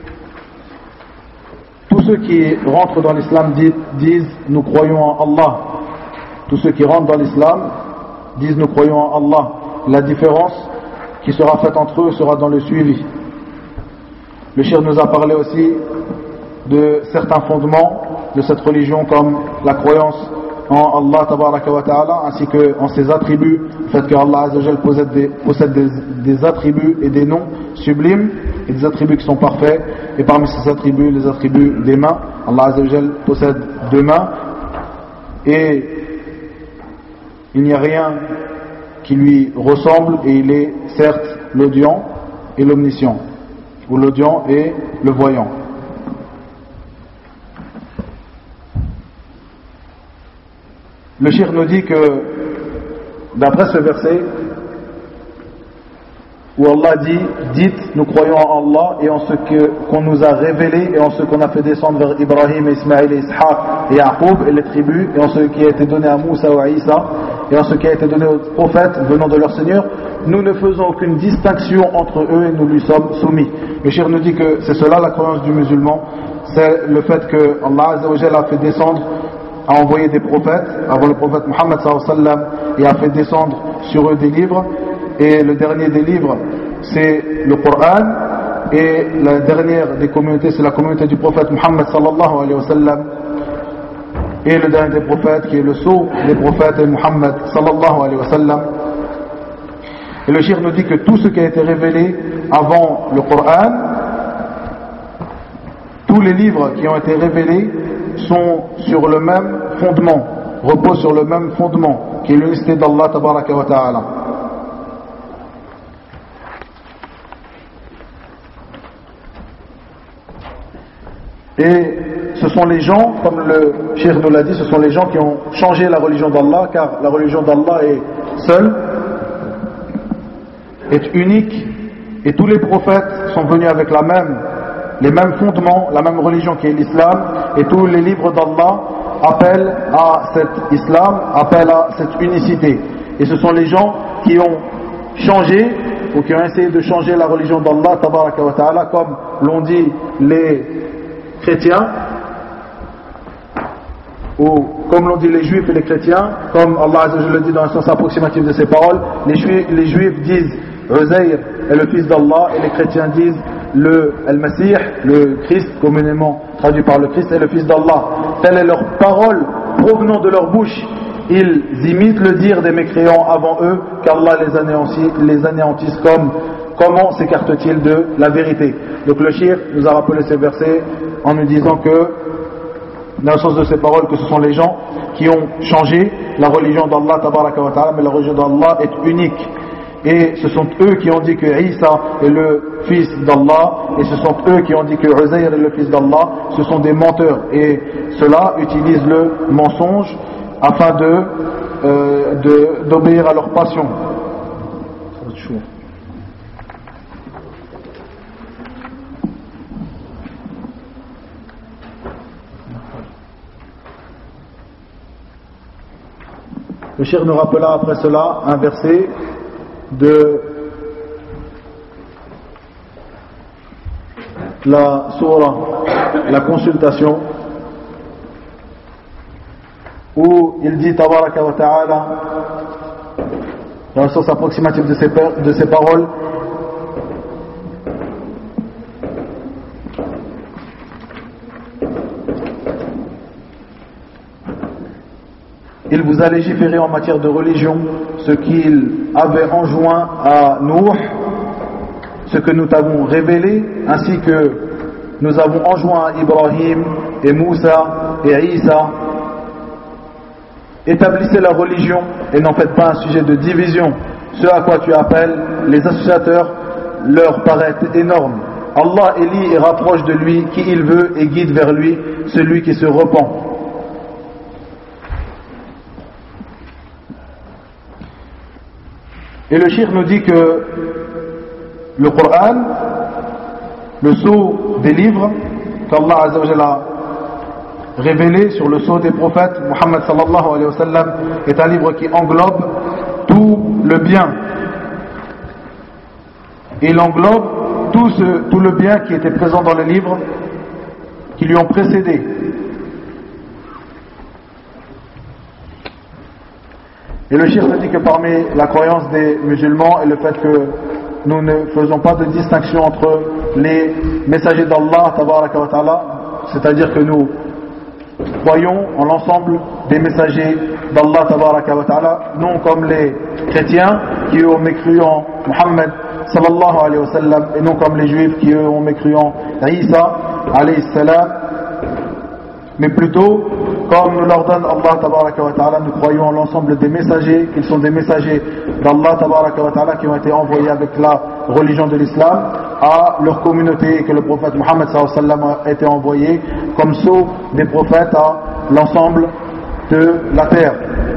tous ceux qui rentrent dans l'islam disent, disent nous croyons en Allah. Tous ceux qui rentrent dans l'islam disent nous croyons en Allah. La différence qui sera faite entre eux sera dans le suivi. Le shir nous a parlé aussi de certains fondements de cette religion, comme la croyance en Allah Tabaraka wa Ta'ala, ainsi qu'en ses attributs, le fait que Allah Azza wa Jal possède, des, possède des, des attributs et des noms sublimes, et des attributs qui sont parfaits, et parmi ces attributs, les attributs des mains. Allah Azza wa Jal possède deux mains, et il n'y a rien qui lui ressemble, et il est certes l'audient et l'omniscient, ou l'audient et le voyant. Le shir nous dit que, d'après ce verset, où Allah dit, dites, nous croyons en Allah et en ce que, qu'on nous a révélé et en ce qu'on a fait descendre vers Ibrahim, Ismaïl, Ishaq et Yaqub et les tribus, et en ce qui a été donné à Moussa ou Isa, et en ce qui a été donné aux prophètes venant de leur Seigneur, nous ne faisons aucune distinction entre eux et nous lui sommes soumis. Le shir nous dit que c'est cela la croyance du musulman, c'est le fait que Allah Azza wa Jalla a fait descendre, a envoyé des prophètes avant le prophète Muhammad sallallahu alayhi wa sallam, et a fait descendre sur eux des livres, et le dernier des livres c'est le Coran, et la dernière des communautés c'est la communauté du prophète Muhammad sallallahu alayhi wa sallam, et le dernier des prophètes qui est le sceau des prophètes est Muhammad sallallahu alayhi wa sallam. Et le shir nous dit que tout ce qui a été révélé avant le Coran, tous les livres qui ont été révélés sont sur le même fondement, reposent sur le même fondement, qui est l'unicité d'Allah Tabaraka wa Ta'ala. Et ce sont les gens, comme le cheikh nous l'a dit, ce sont les gens qui ont changé la religion d'Allah, car la religion d'Allah est seule, est unique, et tous les prophètes sont venus avec la même, les mêmes fondements, la même religion qui est l'islam, et tous les livres d'Allah appellent à cet islam, appellent à cette unicité. Et ce sont les gens qui ont changé ou qui ont essayé de changer la religion d'Allah tabaraka wa ta'ala, comme l'ont dit les chrétiens, ou comme l'ont dit les juifs et les chrétiens, comme Allah Azza wa Jalla le dit dans le sens approximatif de ses paroles. Les juifs, les juifs disent Uzayr est le fils d'Allah, et les chrétiens disent le Al-Masih, le Christ, communément traduit par le Christ, est le fils d'Allah. Telle est leur parole provenant de leur bouche. Ils imitent le dire des mécréants avant eux, qu'Allah les anéantisse, les anéantisse comme comment s'écarte-t-il de la vérité. Donc le shir nous a rappelé ces versets en nous disant que, dans le sens de ces paroles, que ce sont les gens qui ont changé la religion d'Allah tabaraka wa ta'ala, mais la religion d'Allah est unique. Et ce sont eux qui ont dit que Isa est le fils d'Allah, et ce sont eux qui ont dit que Uzayr est le fils d'Allah. Ce sont des menteurs, et ceux-là utilisent le mensonge afin de, euh, de, d'obéir à leur passion. Ça va être chaud. Le cheikh nous rappela après cela un verset de la sourate, la consultation, où il dit tabaraka wa ta'ala, dans le sens approximatif de ses, de ses paroles, il vous a légiféré en matière de religion ce qu'il avait enjoint à Nuh, ce que nous t'avons révélé, ainsi que nous avons enjoint à Ibrahim et Moussa et Isa. Établissez la religion et n'en faites pas un sujet de division. Ce à quoi tu appelles les associateurs leur paraît énorme. Allah élit et rapproche de lui qui il veut et guide vers lui celui qui se repent. Et le cheikh nous dit que le Coran, le sceau des livres qu'Allah Azza wa Jalla a révélé sur le sceau des prophètes, Muhammad sallallahu alayhi wa sallam, est un livre qui englobe tout le bien. Il englobe tout, ce, tout le bien qui était présent dans les livres qui lui ont précédé. Et le cheikh nous dit que parmi la croyance des musulmans est le fait que nous ne faisons pas de distinction entre les messagers d'Allah tabaraka wa ta'ala, c'est-à-dire que nous croyons en l'ensemble des messagers d'Allah tabaraka wa ta'ala, non comme les chrétiens qui ont mécru en Muhammad sallallahu alayhi wa sallam, et non comme les juifs qui eux ont mécru en Isa alayhi salam, mais plutôt comme nous l'ordonne Allah tabaraka wa ta'ala, nous croyons en l'ensemble des messagers, qu'ils sont des messagers d'Allah tabaraka wa ta'ala qui ont été envoyés avec la religion de l'islam à leur communauté, et que le prophète Muhammad sallallahu alayhi wa sallam a été envoyé comme sceau des prophètes à l'ensemble de la terre.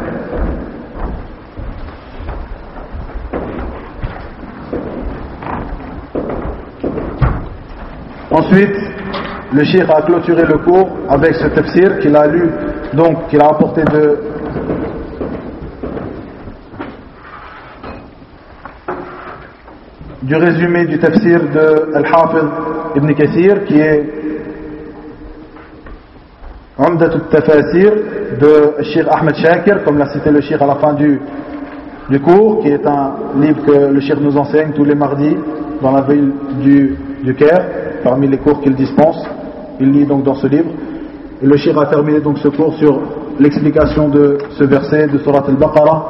Ensuite, le cheikh a clôturé le cours avec ce tafsir qu'il a lu, donc qu'il a apporté de du résumé du tafsir de Al-Hafiz Ibn Kathir, qui est Umdat al-Tafasir de Cheikh Ahmed Shakir, comme l'a cité le cheikh à la fin du, du cours, qui est un livre que le cheikh nous enseigne tous les mardis dans la ville du, du Caire, parmi les cours qu'il dispense. Il lit donc dans ce livre. Et le cheikh a terminé donc ce cours sur l'explication de ce verset de Surat al-Baqarah,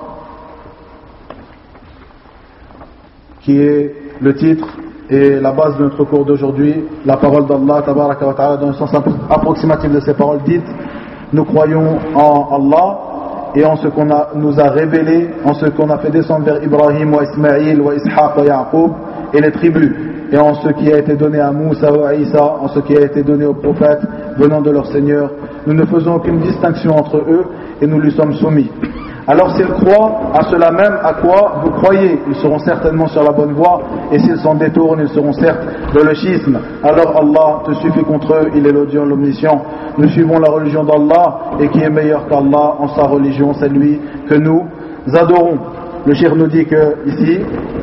qui est le titre et la base de notre cours d'aujourd'hui, la parole d'Allah tabaraka wa ta'ala, dans le sens approximatif de ces paroles dites: nous croyons en Allah et en ce qu'on a, nous a révélé, en ce qu'on a fait descendre vers Ibrahim, wa Ismaïl, wa Ishaq, wa Yaqub, et les tribus, et en ce qui a été donné à Moussa ou à Isa, en ce qui a été donné aux prophètes venant de leur Seigneur. Nous ne faisons aucune distinction entre eux et nous lui sommes soumis. Alors s'ils croient à cela même à quoi vous croyez, ils seront certainement sur la bonne voie, et s'ils s'en détournent, ils seront certes dans le schisme. Alors Allah te suffit contre eux, il est l'audient, l'omniscient. Nous suivons la religion d'Allah, et qui est meilleur qu'Allah en sa religion, c'est lui que nous adorons. Le cheikh nous dit que ici,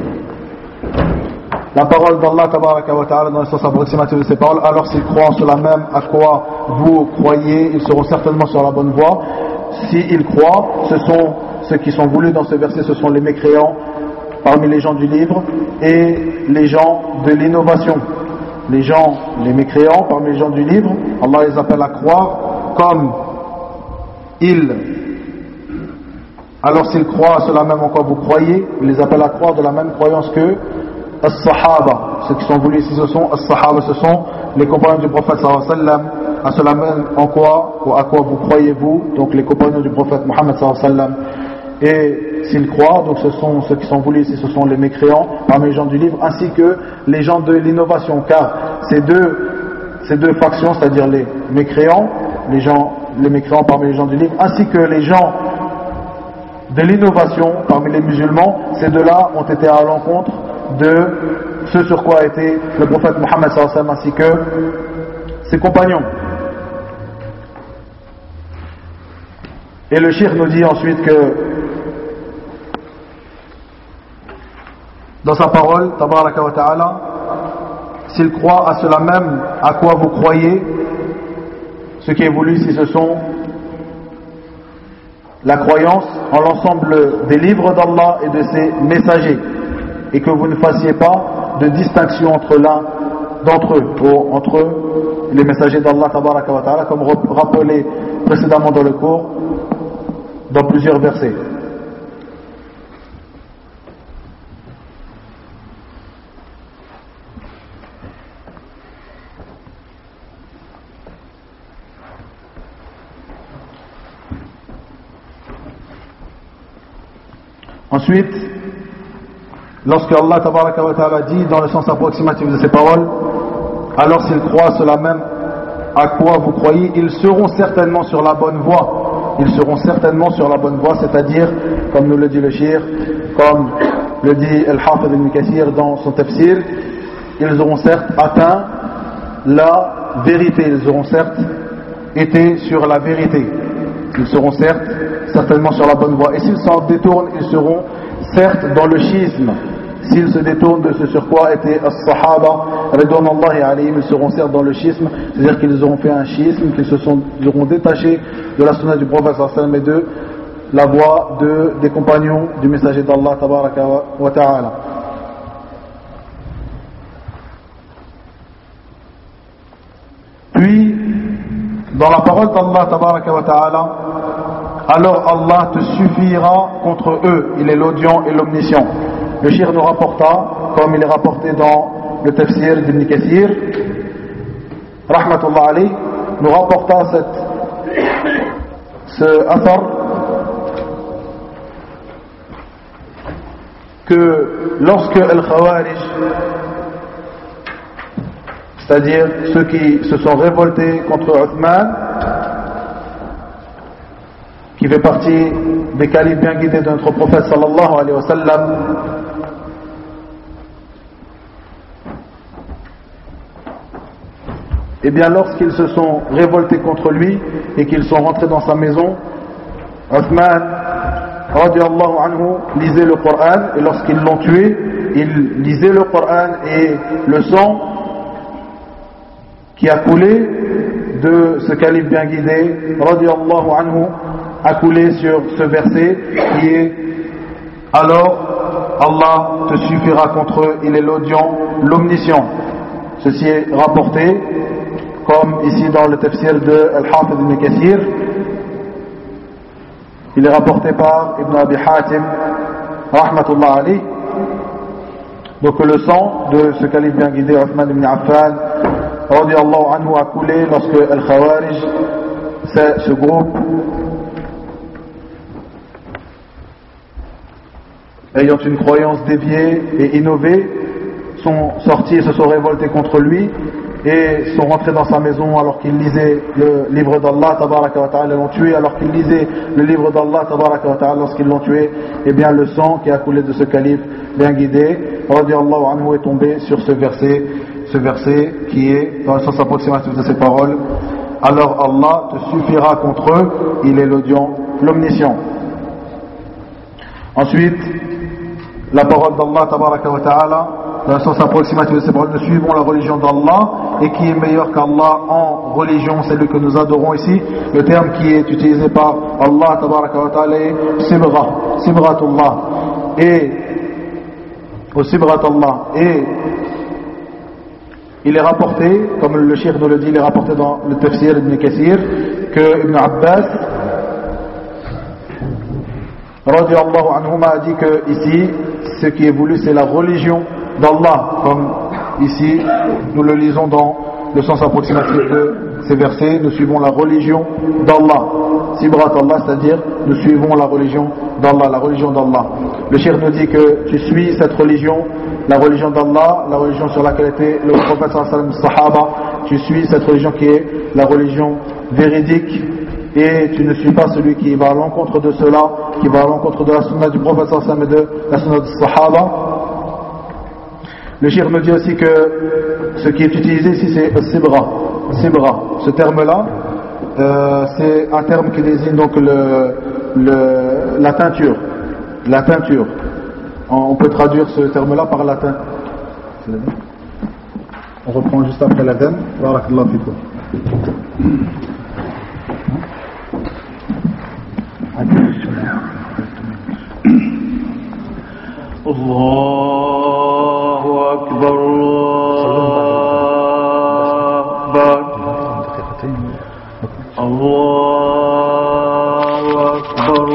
la parole d'Allah tabaraka wa ta'ala dans le sens approximatif de ces paroles, alors s'ils croient en cela même à quoi vous croyez, ils seront certainement sur la bonne voie. S'ils croient, ce sont ceux qui sont voulus dans ce verset, ce sont les mécréants parmi les gens du livre et les gens de l'innovation. Les gens, les mécréants parmi les gens du livre, Allah les appelle à croire comme ils. Alors s'ils croient à cela même en quoi vous croyez, il les appelle à croire de la même croyance que As-Sahaba. Ceux qui sont voulus ici, ce sont As-Sahaba, ce sont les compagnons du prophète sallallahu alayhi wa sallam. À cela même en quoi ou à quoi vous croyez-vous, donc les compagnons du prophète Mohammed sallallahu alayhi wa sallam. Et s'ils croient, donc ce sont ceux qui sont voulus ici, ce sont les mécréants parmi les gens du livre, ainsi que les gens de l'innovation, car ces deux, ces deux factions, c'est-à-dire les mécréants, les gens, les mécréants parmi les gens du livre, ainsi que les gens de l'innovation parmi les musulmans, ces deux-là ont été à l'encontre de ce sur quoi a été le prophète Mohammed sallallahu alayhi wa sallam, ainsi que ses compagnons. Et le cheikh nous dit ensuite que dans sa parole, tabaraka wa ta'ala, s'ils croient à cela même à quoi vous croyez, ce qui est voulu si ce sont la croyance en l'ensemble des livres d'Allah et de ses messagers, et que vous ne fassiez pas de distinction entre l'un d'entre eux, ou entre les messagers d'Allah tabaraka wa ta'ala, comme rappelé précédemment dans le cours, dans plusieurs versets. Ensuite, lorsque Allah tabaraka wa ta'ala dit dans le sens approximatif de ces paroles, alors s'ils croient cela même à quoi vous croyez, ils seront certainement sur la bonne voie. Ils seront certainement sur la bonne voie, c'est-à-dire, comme nous le dit le shir, comme le dit Al-Hafidh ibn Kathir dans son tafsir, ils auront certes atteint la vérité, ils auront certes été sur la vérité, ils seront certes certainement sur la bonne voie, et s'ils s'en détournent, ils seront certes dans le schisme. S'ils se détournent de ce sur quoi étaient as-sahaba, ridwanullahi alayhim, ils seront certes dans le schisme, c'est-à-dire qu'ils auront fait un schisme, qu'ils se sont, ils auront détaché de la sunna du prophète sallallahu alayhi wa sallam et de la voie de, des compagnons du messager d'Allah tabaraka wa ta'ala. Puis, dans la parole d'Allah tabaraka wa ta'ala, alors Allah te suffira contre eux, il est l'audient et l'omniscient. Le shir nous rapporta, comme il est rapporté dans le tafsir d'Ibn Kathir, rahmatullah alayh, nous rapporta cette, ce athar, que lorsque Al-Khawarij, c'est-à-dire ceux qui se sont révoltés contre Uthman, qui fait partie des califes bien guidés de notre prophète sallallahu alayhi wa sallam, et bien lorsqu'ils se sont révoltés contre lui et qu'ils sont rentrés dans sa maison, Uthman radiallahu anhu lisait le Coran, et lorsqu'ils l'ont tué, il lisait le Coran, et le sang qui a coulé de ce calife bien guidé radiallahu anhu a coulé sur ce verset qui est alors Allah te suffira contre eux, il est l'audient, l'omniscient. Ceci est rapporté comme ici dans le tafsir de Al-Hafidh ibn Kathir. Il est rapporté par Ibn Abi Hatim rahmatullah alayh. Donc le sang de ce calife bien guidé Uthman ibn Affan radiallahu anhu a coulé lorsque Al-Khawarij, c'est ce groupe ayant une croyance déviée et innovée, sont sortis et se sont révoltés contre lui, et sont rentrés dans sa maison alors qu'il lisait le livre d'Allah tabaraka wa ta'ala, l'ont tué alors qu'il lisait le livre d'Allah tabaraka wa ta'ala, lorsqu'ils l'ont tué, et bien le sang qui a coulé de ce calife bien guidé radiyallahu anhu est tombé sur ce verset, ce verset qui est dans le sens approximatif de ces paroles: alors Allah te suffira contre eux, il est l'audient, l'omniscient. Ensuite, la parole d'Allah tabaraka wa ta'ala, dans le sens approximatif de ces paroles: nous suivons la religion d'Allah, et qui est meilleur qu'Allah en religion, c'est lui que nous adorons ici. Le terme qui est utilisé par Allah tabaraka wa ta'ala est Sibra, Sibratullah, et au Sibratullah, et il est rapporté, comme le cheikh nous le dit, il est rapporté dans le Tafsir Ibn Kathir, que Ibn Abbas radiyallahu anhuma a dit que ici, ce qui est voulu, c'est la religion d'Allah, comme ici nous le lisons dans le sens approximatif de ces versets: nous suivons la religion d'Allah, Sibrat Allah, c'est-à-dire nous suivons la religion d'Allah, la religion d'Allah. Le cheikh nous dit que tu suis cette religion, la religion d'Allah, la religion sur laquelle était le prophète sallallahu alayhi wa sallam, sahaba, tu suis cette religion qui est la religion véridique, et tu ne suis pas celui qui va à l'encontre de cela, qui va à l'encontre de la sunna du prophète sallallahu alayhi wa sallam et de la sunna du sahaba. Le cheikh me dit aussi que ce qui est utilisé ici c'est Sibra, Sibra. Ce terme-là, euh, c'est un terme qui désigne donc le, le, la teinture, la teinture. On peut traduire ce terme-là par la teinte. On reprend juste après la dème. Barakallahu fikum. Allahu Akbar, Allahu Akbar.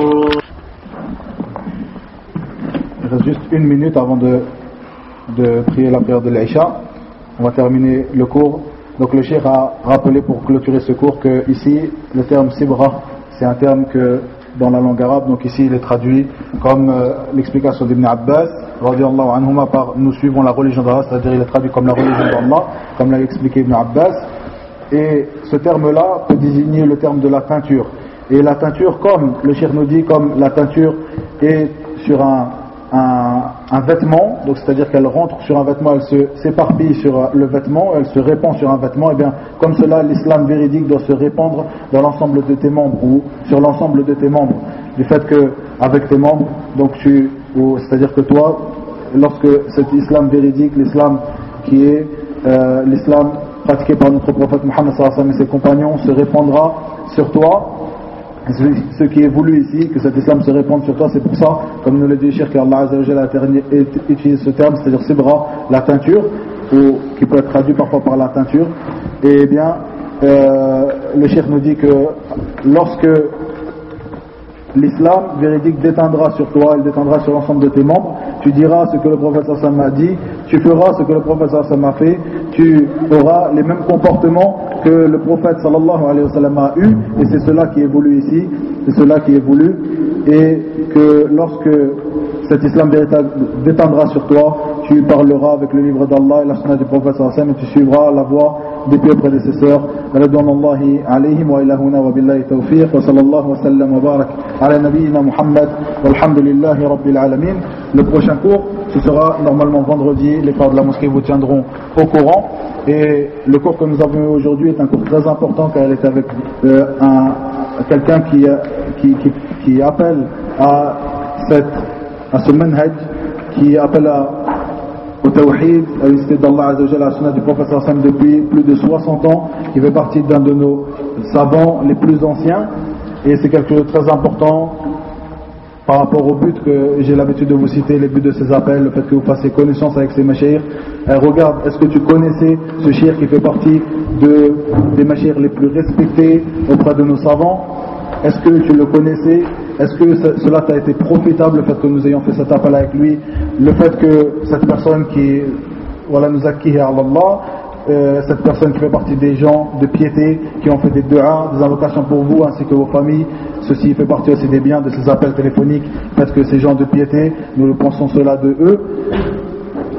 Il reste juste une minute avant de, de prier la prière de l'Aïcha. On va terminer le cours. Donc le cheikh a rappelé pour clôturer ce cours que ici le terme Sibra, c'est un terme que dans la langue arabe, donc ici il est traduit comme euh, l'explication d'Ibn Abbas radiyallahu anhuma par nous suivons la religion d'Allah, c'est-à-dire il est traduit comme la religion d'Allah, comme l'a expliqué Ibn Abbas. Et ce terme-là peut désigner le terme de la teinture. Et la teinture, comme le cheikh nous dit, comme la teinture est sur un, un, un vêtement, donc c'est-à-dire qu'elle rentre sur un vêtement, elle se s'éparpille sur le vêtement, elle se répand sur un vêtement, et bien comme cela l'islam véridique doit se répandre dans l'ensemble de tes membres, ou sur l'ensemble de tes membres, du fait que avec tes membres, donc tu, ou, c'est-à-dire que toi, lorsque cet islam véridique, l'islam qui est euh, l'islam pratiqué par notre prophète Muhammad sallallahu alayhi wa sallam et ses compagnons se répandra sur toi, ce qui est voulu ici, que cet islam se répande sur toi, c'est pour ça, comme nous le dit le cheikh, qu'Allah Azza wa Jalla a utilisé ce terme, c'est-à-dire Sibra, la teinture, ou qui peut être traduit parfois par la teinture. Et bien, euh, le cheikh nous dit que lorsque l'islam véridique déteindra sur toi, il déteindra sur l'ensemble de tes membres, tu diras ce que le prophète sallallahu alayhi wa sallam a dit, tu feras ce que le prophète sallallahu alayhi wa sallam a fait, tu auras les mêmes comportements que le prophète sallallahu alayhi wa sallam a eu, et c'est cela qui est voulu ici, c'est cela qui est voulu, et que lorsque cet islam déteindra sur toi, tu parleras avec le livre d'Allah et la sunna du prophète sallallahu alayhi wa sallam, et tu suivras la voie des pieux prédécesseurs. Radouanallahi alayhim wa ilahuna wa billahi tawfiq wa sallallahu wa sallam wa barak ala nabiyyina Muhammad walhamdulillahi rabbil alamin. Le prochain cours, ce sera normalement vendredi, les frères de la mosquée vous tiendront au courant, et le cours que nous avons eu aujourd'hui est un cours très important car il est avec euh, un, quelqu'un qui, qui, qui, qui appelle à, cette, à ce manhaj, qui appelle à au tawhid, à l'unité d'Allah Azza wa Jalla, à la sunna du prophète sallallahu alayhi wa sallam depuis plus de soixante ans, qui fait partie d'un de nos savants les plus anciens, et c'est quelque chose de très important par rapport au but que j'ai l'habitude de vous citer, les buts de ces appels, le fait que vous fassiez connaissance avec ces mashayikh. Euh, regarde, est-ce que tu connaissais ce cheikh qui fait partie de, des mashayikh les plus respectés auprès de nos savants? Est-ce que tu le connaissais? Est-ce que cela t'a été profitable, le fait que nous ayons fait cet appel avec lui, le fait que cette personne qui, voilà, nous a kihi Allah, euh, cette personne qui fait partie des gens de piété, qui ont fait des du'a, des invocations pour vous ainsi que vos familles, ceci fait partie aussi des biens de ces appels téléphoniques, le fait que ces gens de piété, nous le pensons cela de eux.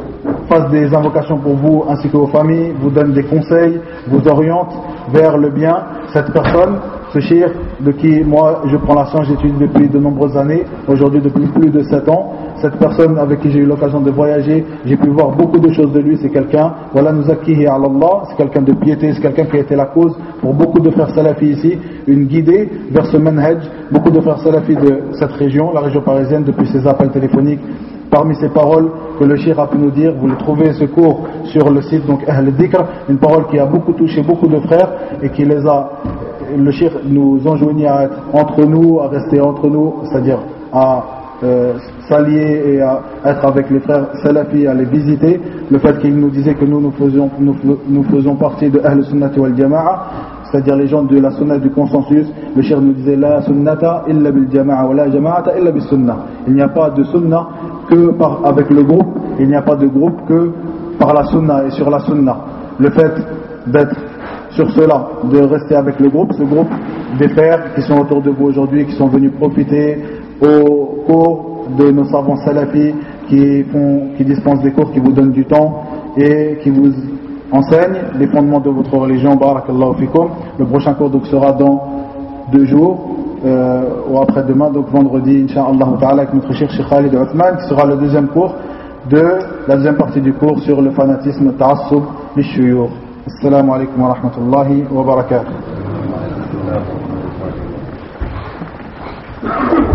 fasse des invocations pour vous ainsi que vos familles, vous donne des conseils, vous oriente vers le bien. Cette personne, ce shir de qui moi je prends la science, j'étudie depuis de nombreuses années, aujourd'hui depuis plus de sept ans, cette personne avec qui j'ai eu l'occasion de voyager, j'ai pu voir beaucoup de choses de lui, c'est quelqu'un, voilà nous acquihi ala Allah, c'est quelqu'un de piété, c'est quelqu'un qui a été la cause pour beaucoup de frères salafis ici, une guidée vers ce manhaj, beaucoup de frères salafis de cette région, la région parisienne, depuis ses appels téléphoniques. Parmi ces paroles que le shir a pu nous dire, vous les trouvez ce cours sur le site donc Ahl Dhikr, une parole qui a beaucoup touché beaucoup de frères et qui les a, le shir nous enjoignit à être entre nous, à rester entre nous, c'est-à-dire à euh, s'allier et à être avec les frères salafis, à les visiter. Le fait qu'il nous disait que nous nous faisions, nous, nous faisons partie de Ahl Sunnati wal Jama'a, c'est-à-dire les gens de la sunna du consensus. Le shir nous disait la sunnata illa bil jama'a wa la jama'ata illa bis sunnah. Il n'y a pas de sunna que par, avec le groupe, il n'y a pas de groupe que par la sunna et sur la sunna. Le fait d'être sur cela, de rester avec le groupe, ce groupe des frères qui sont autour de vous aujourd'hui, qui sont venus profiter au cours de nos savants salafis, qui font, qui dispensent des cours, qui vous donnent du temps et qui vous enseignent les fondements de votre religion. Barakallahu fikum. Le prochain cours donc sera dans deux jours. Euh, ou après-demain, donc vendredi, Inch'Allah Ta'ala, avec notre cher Cheikh Khalid Othman, qui sera le deuxième cours de la deuxième partie du cours sur le fanatisme ta'assub lishuyur. Assalamu alaikum wa rahmatullahi wa barakatuh.